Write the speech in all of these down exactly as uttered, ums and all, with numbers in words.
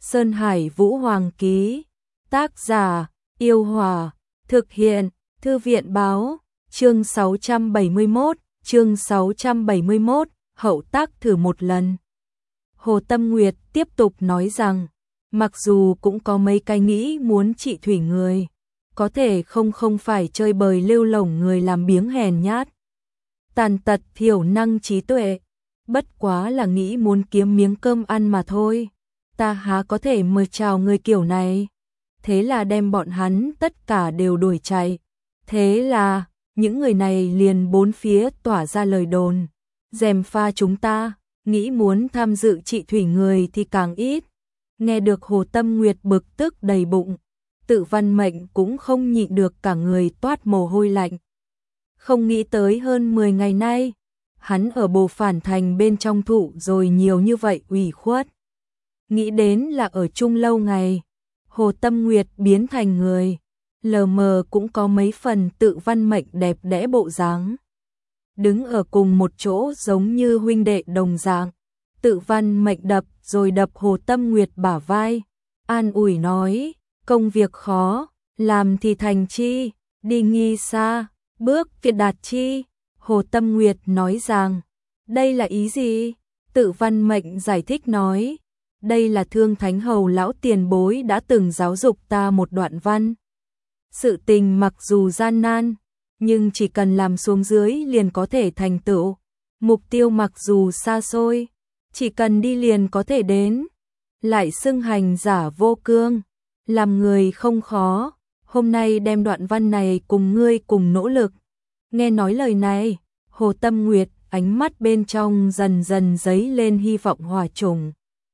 Sơn Hải Vũ Hoàng ký. Tác giả: Yêu Hòa. Thực hiện: Thư viện báo. Chương sáu trăm bảy mươi mốt, chương sáu trăm bảy mươi mốt, hậu tác thử một lần. Hồ Tâm Nguyệt tiếp tục nói rằng, mặc dù cũng có mấy cái nghĩ muốn trị thủy người, có thể không không phải chơi bời lêu lổng người làm biếng hèn nhát, tàn tật thiểu năng trí tuệ, bất quá là nghĩ muốn kiếm miếng cơm ăn mà thôi. Ta há có thể mời chào người kiểu này. Thế là đem bọn hắn tất cả đều đuổi chạy. Thế là những người này liền bốn phía tỏa ra lời đồn, gièm pha chúng ta, nghĩ muốn tham dự trị thủy người thì càng ít. Nghe được Hồ Tâm Nguyệt bực tức đầy bụng, Tự Văn Mệnh cũng không nhịn được cả người toát mồ hôi lạnh. Không nghĩ tới hơn mười ngày nay, hắn ở Bồ Phản Thành bên trong thụ rồi nhiều như vậy ủy khuất. Nghĩ đến là ở chung lâu ngày, Hồ Tâm Nguyệt biến thành người, lờ mờ cũng có mấy phần Tự Văn Mệnh đẹp đẽ bộ dáng. Đứng ở cùng một chỗ giống như huynh đệ đồng dạng, Tự Văn Mệnh đập rồi đập Hồ Tâm Nguyệt bả vai, an ủi nói, công việc khó, làm thì thành chi, đi nghi xa, bước kiệt đạt chi. Hồ Tâm Nguyệt nói rằng, đây là ý gì? Tự Văn Mệnh giải thích nói, đây là Thương Thánh Hầu lão tiền bối đã từng giáo dục ta một đoạn văn. Sự tình mặc dù gian nan, nhưng chỉ cần làm xuống dưới liền có thể thành tựu. Mục tiêu mặc dù xa xôi, chỉ cần đi liền có thể đến. Lại xưng hành giả vô cương, làm người không khó. Hôm nay đem đoạn văn này cùng ngươi cùng nỗ lực. Nghe nói lời này, Hồ Tâm Nguyệt ánh mắt bên trong dần dần dấy lên hy vọng hòa trùng.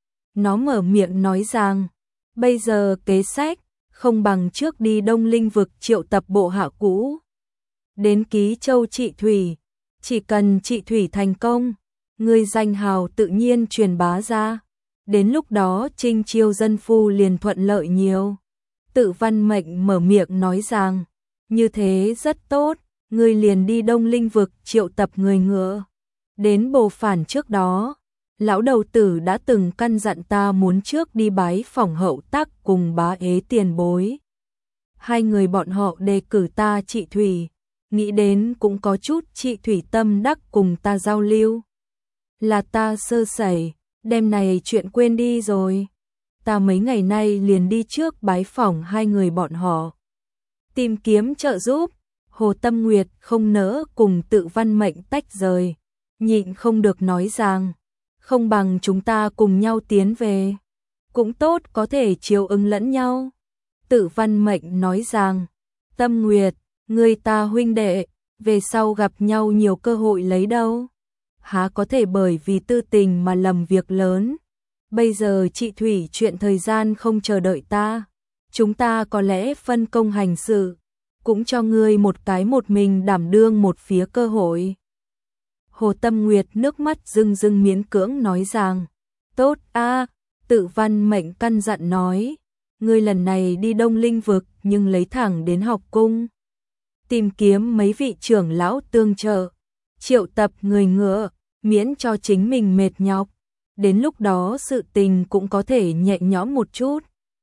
Nó mở miệng nói rằng, bây giờ kế sách, không bằng trước đi Đông Linh vực triệu tập bộ hạ cũ. Đến Ký Châu trị thủy, chỉ cần trị thủy thành công, người danh hào tự nhiên truyền bá ra. Đến lúc đó trinh chiêu dân phu liền thuận lợi nhiều. Tự Văn Mệnh mở miệng nói rằng, như thế rất tốt, người liền đi Đông Linh vực triệu tập người ngựa. Đến Bồ Phản trước đó, lão đầu tử đã từng căn dặn ta muốn trước đi bái phỏng hậu tác cùng bá ế tiền bối. Hai người bọn họ đề cử ta trị thủy, nghĩ đến cũng có chút trị thủy tâm đắc cùng ta giao lưu. Là ta sơ sẩy, đêm này chuyện quên đi rồi. Ta mấy ngày nay liền đi trước bái phỏng hai người bọn họ, tìm kiếm trợ giúp. Hồ Tâm Nguyệt không nỡ cùng Tự Văn Mệnh tách rời, nhịn không được nói rằng, không bằng chúng ta cùng nhau tiến về, cũng tốt có thể chiếu ứng lẫn nhau. Tự Văn Mệnh nói rằng, Tâm Nguyệt, người ta huynh đệ, về sau gặp nhau nhiều cơ hội lấy đâu. Há có thể bởi vì tư tình mà lầm việc lớn. Bây giờ trị thủy chuyện thời gian không chờ đợi ta, chúng ta có lẽ phân công hành sự, cũng cho ngươi một cái một mình đảm đương một phía cơ hội. Hồ Tâm Nguyệt nước mắt rưng rưng miễn cưỡng nói rằng, tốt a. Tự Văn Mệnh căn dặn nói, ngươi lần này đi Đông Linh vực nhưng lấy thẳng đến học cung, tìm kiếm mấy vị trưởng lão tương trợ, triệu tập người ngựa, miễn cho chính mình mệt nhọc. Đến lúc đó sự tình cũng có thể nhẹ nhõm một chút.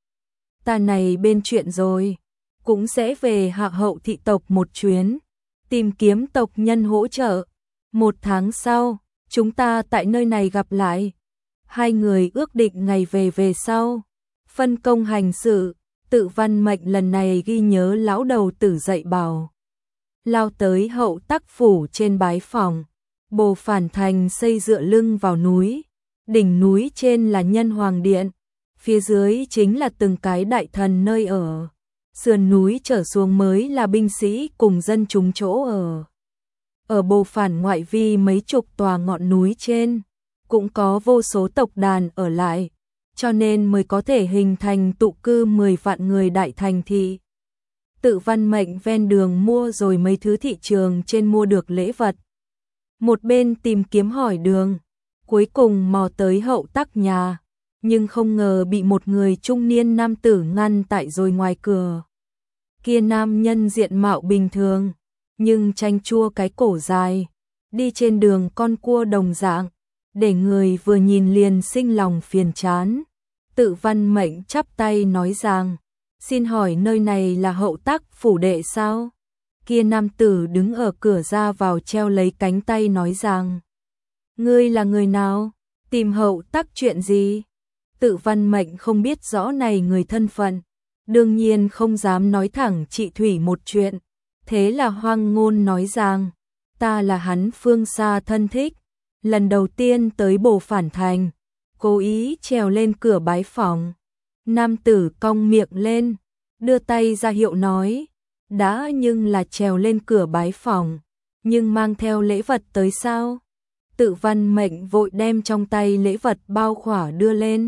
Ta này bên chuyện rồi, cũng sẽ về Hạ Hậu thị tộc một chuyến, tìm kiếm tộc nhân hỗ trợ. Một tháng sau, chúng ta tại nơi này gặp lại. Hai người ước định ngày về về sau, phân công hành sự. Tự Văn Mệnh lần này ghi nhớ lão đầu tử dạy bảo, lao tới hậu tắc phủ trên bái phỏng. Bồ Phản Thành xây dựa lưng vào núi, đỉnh núi trên là Nhân Hoàng Điện, phía dưới chính là từng cái đại thần nơi ở. Sườn núi trở xuống mới là binh sĩ cùng dân chúng chỗ ở. Ở Bồ Phản ngoại vi mấy chục tòa ngọn núi trên, cũng có vô số tộc đàn ở lại, cho nên mới có thể hình thành tụ cư mười vạn người đại thành thị. Tự Văn Mệnh ven đường mua rồi mấy thứ thị trường trên mua được lễ vật. Một bên tìm kiếm hỏi đường, cuối cùng mò tới hậu tắc nhà, nhưng không ngờ bị một người trung niên nam tử ngăn tại rồi ngoài cửa. Kia nam nhân diện mạo bình thường, nhưng chanh chua cái cổ dài, đi trên đường con cua đồng dạng, để người vừa nhìn liền sinh lòng phiền chán. Tự Văn Mệnh chắp tay nói rằng, xin hỏi nơi này là Hậu Tắc phủ đệ sao? Kia nam tử đứng ở cửa ra vào treo lấy cánh tay nói rằng, ngươi là người nào? Tìm Hậu Tắc chuyện gì? Tự Văn Mệnh không biết rõ này người thân phận, đương nhiên không dám nói thẳng chị Thủy một chuyện. Thế là Hoang Ngôn nói rằng, ta là hắn phương xa thân thích, lần đầu tiên tới Bồ Phản Thành, cố ý trèo lên cửa bái phỏng. Nam tử cong miệng lên, đưa tay ra hiệu nói, đã nhưng là trèo lên cửa bái phỏng, nhưng mang theo lễ vật tới sao? Tự Văn Mệnh vội đem trong tay lễ vật bao khỏa đưa lên,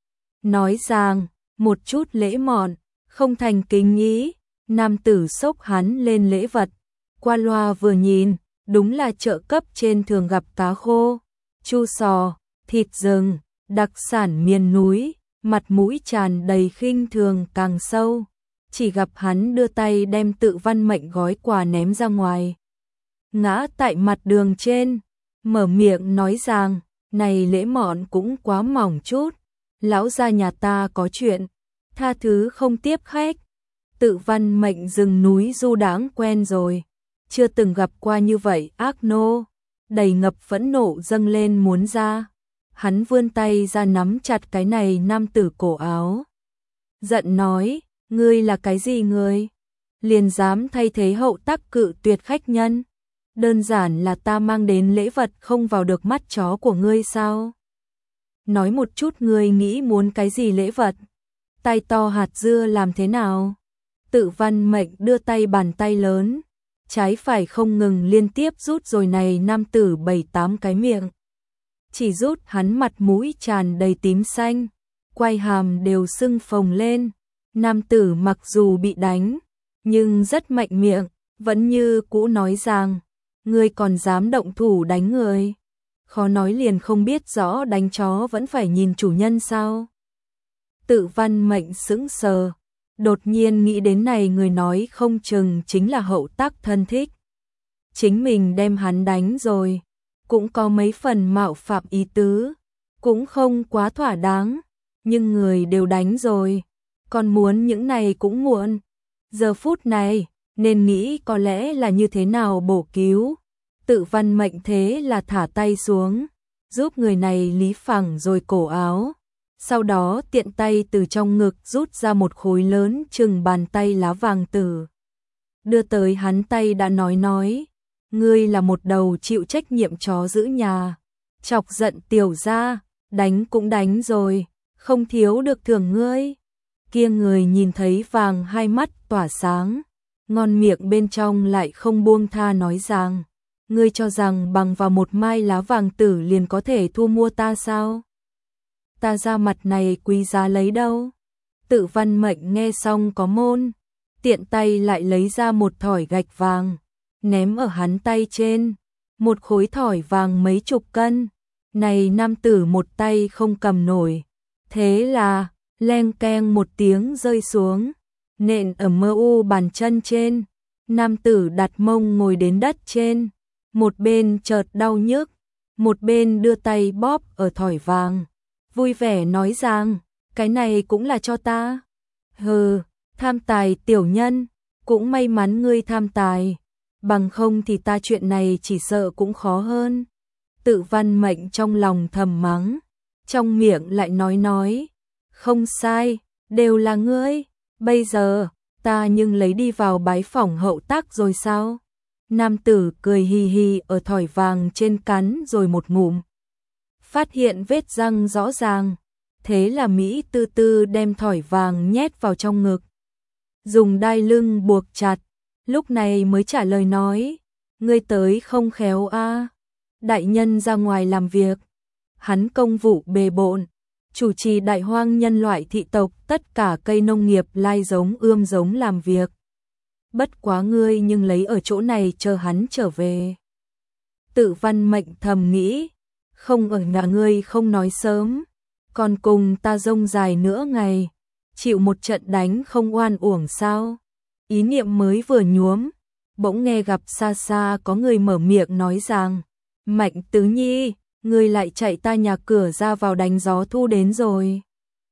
nói rằng, một chút lễ mọn, không thành kính ý. Nam tử xốc hắn lên lễ vật, qua loa vừa nhìn, đúng là chợ cấp trên thường gặp cá khô, chu sò, thịt rừng, đặc sản miền núi, mặt mũi tràn đầy khinh thường càng sâu. Chỉ gặp hắn đưa tay đem Tự Văn Mệnh gói quà ném ra ngoài, ngã tại mặt đường trên, mở miệng nói rằng, này lễ mọn cũng quá mỏng chút, lão gia nhà ta có chuyện, tha thứ không tiếp khách. Tự Văn Mệnh rừng núi du đãng quen rồi, chưa từng gặp qua như vậy ác nô, đầy ngập phẫn nộ dâng lên muốn ra. Hắn vươn tay ra nắm chặt cái này nam tử cổ áo, giận nói, ngươi là cái gì người? Liền dám thay thế Hậu Tắc cự tuyệt khách nhân? Đơn giản là ta mang đến lễ vật không vào được mắt chó của ngươi sao? Nói một chút ngươi nghĩ muốn cái gì lễ vật? Tay to hạt dưa làm thế nào? Tự Văn Mệnh đưa tay bàn tay lớn, trái phải không ngừng liên tiếp rút rồi này nam tử bảy tám cái miệng. Chỉ rút hắn mặt mũi tràn đầy tím xanh, quai hàm đều sưng phồng lên. Nam tử mặc dù bị đánh, nhưng rất mạnh miệng, vẫn như cũ nói rằng, ngươi còn dám động thủ đánh người. Khó nói liền không biết rõ đánh chó vẫn phải nhìn chủ nhân sao? Tự Văn Mệnh sững sờ, đột nhiên nghĩ đến này người nói không chừng chính là Hậu Tắc thân thích. Chính mình đem hắn đánh rồi, cũng có mấy phần mạo phạm ý tứ, cũng không quá thỏa đáng, nhưng người đều đánh rồi, còn muốn những này cũng muộn. Giờ phút này, nên nghĩ có lẽ là như thế nào bổ cứu. Tự Văn Mệnh thế là thả tay xuống, giúp người này lý phẳng rồi cổ áo. Sau đó tiện tay từ trong ngực rút ra một khối lớn chừng bàn tay lá vàng tử. Đưa tới hắn tay đã nói nói, ngươi là một đầu chịu trách nhiệm chó giữ nhà. Chọc giận tiểu gia, đánh cũng đánh rồi, không thiếu được thưởng ngươi. Kia người nhìn thấy vàng hai mắt tỏa sáng, ngon miệng bên trong lại không buông tha nói rằng, ngươi cho rằng bằng vào một mai lá vàng tử liền có thể thu mua ta sao? Ta ra mặt này quý giá lấy đâu? Tự Văn Mệnh nghe xong có môn, tiện tay lại lấy ra một thỏi gạch vàng, ném ở hắn tay trên, một khối thỏi vàng mấy chục cân. Này nam tử một tay không cầm nổi, thế là leng keng một tiếng rơi xuống, nện ở mơ u bàn chân trên. Nam tử đặt mông ngồi đến đất trên, một bên chợt đau nhức, một bên đưa tay bóp ở thỏi vàng, vui vẻ nói rằng, cái này cũng là cho ta. Hừ, tham tài tiểu nhân, cũng may mắn ngươi tham tài, bằng không thì ta chuyện này chỉ sợ cũng khó hơn. Tự Văn Mệnh trong lòng thầm mắng, trong miệng lại nói nói, không sai, đều là ngươi, bây giờ, ta nhưng lấy đi vào bái phỏng Hậu Tắc rồi sao? Nam tử cười hì hì ở thỏi vàng trên cắn rồi một ngụm, phát hiện vết răng rõ ràng, thế là Mỹ tư tư đem thỏi vàng nhét vào trong ngực, dùng đai lưng buộc chặt, lúc này mới trả lời nói, ngươi tới không khéo a, đại nhân ra ngoài làm việc, hắn công vụ bề bộn, chủ trì đại hoang nhân loại thị tộc tất cả cây nông nghiệp lai giống ươm giống làm việc. Bất quá ngươi nhưng lấy ở chỗ này chờ hắn trở về. Tự Văn Mệnh thầm nghĩ, không ở nhà ngươi không nói sớm, còn cùng ta rông dài nữa ngày, chịu một trận đánh không oan uổng sao? Ý niệm mới vừa nhuốm, bỗng nghe gặp xa xa có người mở miệng nói rằng, Mạnh Tứ Nhi, ngươi lại chạy ta nhà cửa ra vào đánh gió thu đến rồi.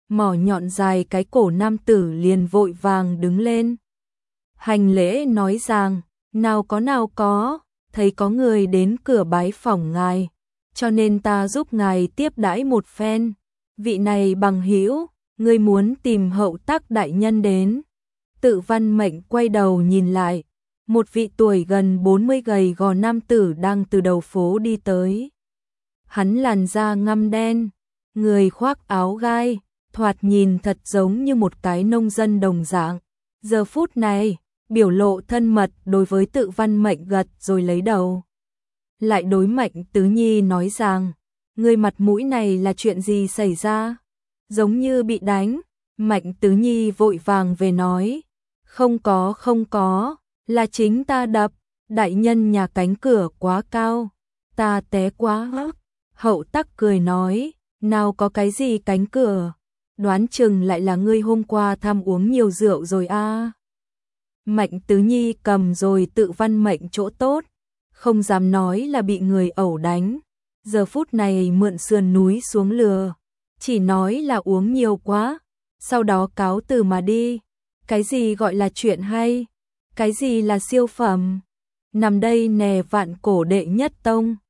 mỏ nhọn dài cái cổ nam tử liền vội vàng đứng lên. Hành lễ nói rằng, nào có nào có, thấy có người đến cửa bái phỏng ngài, cho nên ta giúp ngài tiếp đãi một phen. Vị này bằng hữu, ngươi muốn tìm Hậu Tắc đại nhân đến. Tự Văn Mệnh quay đầu nhìn lại, một vị tuổi gần bốn mươi gầy gò nam tử đang từ đầu phố đi tới. Hắn làn da ngăm đen, người khoác áo gai, thoạt nhìn thật giống như một cái nông dân đồng dạng. Giờ phút này, biểu lộ thân mật đối với Tự Văn Mệnh gật rồi lấy đầu. Lại đối Mạnh Tứ Nhi nói rằng, người mặt mũi này là chuyện gì xảy ra? Giống như bị đánh. Mạnh Tứ Nhi vội vàng về nói, không có không có, là chính ta đập, đại nhân nhà cánh cửa quá cao, ta té quá. Hậu Tắc cười nói, nào có cái gì cánh cửa, đoán chừng lại là ngươi hôm qua tham uống nhiều rượu rồi a. À. Mạnh Tứ Nhi cầm rồi Tự Văn Mệnh chỗ tốt, không dám nói là bị người ẩu đánh, giờ phút này mượn sườn núi xuống lừa, chỉ nói là uống nhiều quá, sau đó cáo từ mà đi. Cái gì gọi là chuyện hay? Cái gì là siêu phẩm? Nằm đây nè vạn cổ đệ nhất tông.